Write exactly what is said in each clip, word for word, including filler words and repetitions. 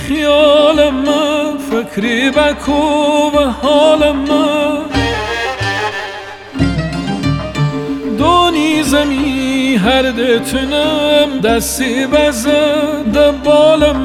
خیالم فکری بکو و حالم دونی زمی هر دتنم دستی بزد بالم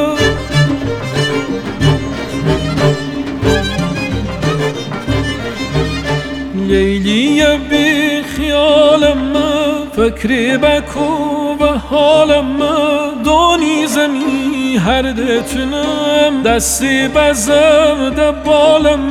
لیلی بی خیالم فکری بکو و حالم دونی زمی هر دتنم دستی بزد بالم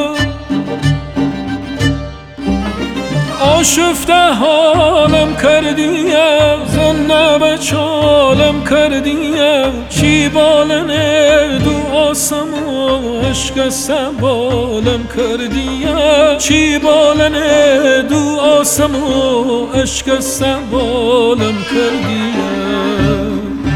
آشفته حالم کردیم زنه به چالم کردیم چی بالنه دو آسم و عشق سبالم کردیم چی بالنه دو آسم و عشق سبالم کردیم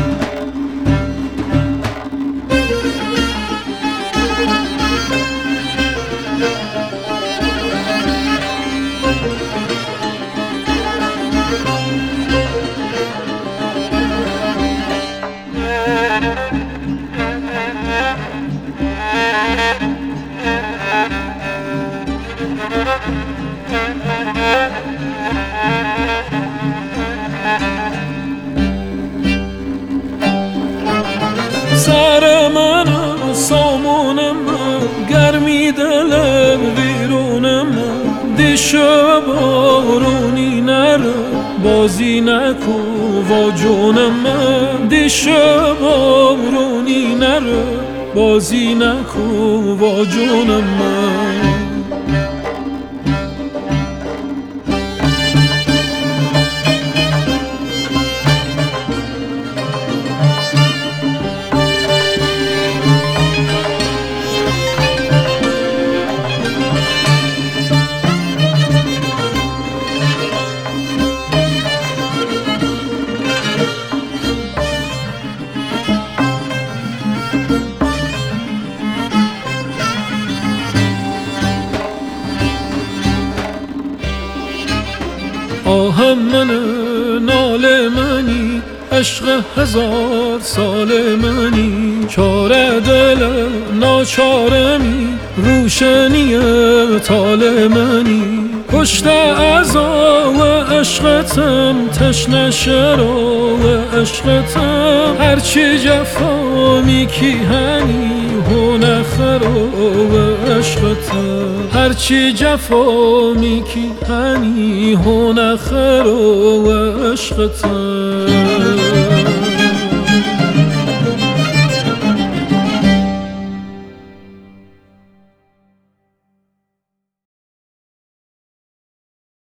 سر من سامونم گرمی دلم ویرونم دیشب بارونی نره بازی نکو و جونم دیشب بارونی نره بازی نکو و جونم آهم من نال منی عشق هزار سال منی چاره دل ناچارمی روشنی طال منی کشته ازا و عشقتم تشنه شرا و عشقتم هرچی جفا میکی هنی هونه خرا و عشقتم هرچی جفا میکی هنی هونه خرا و عشقتم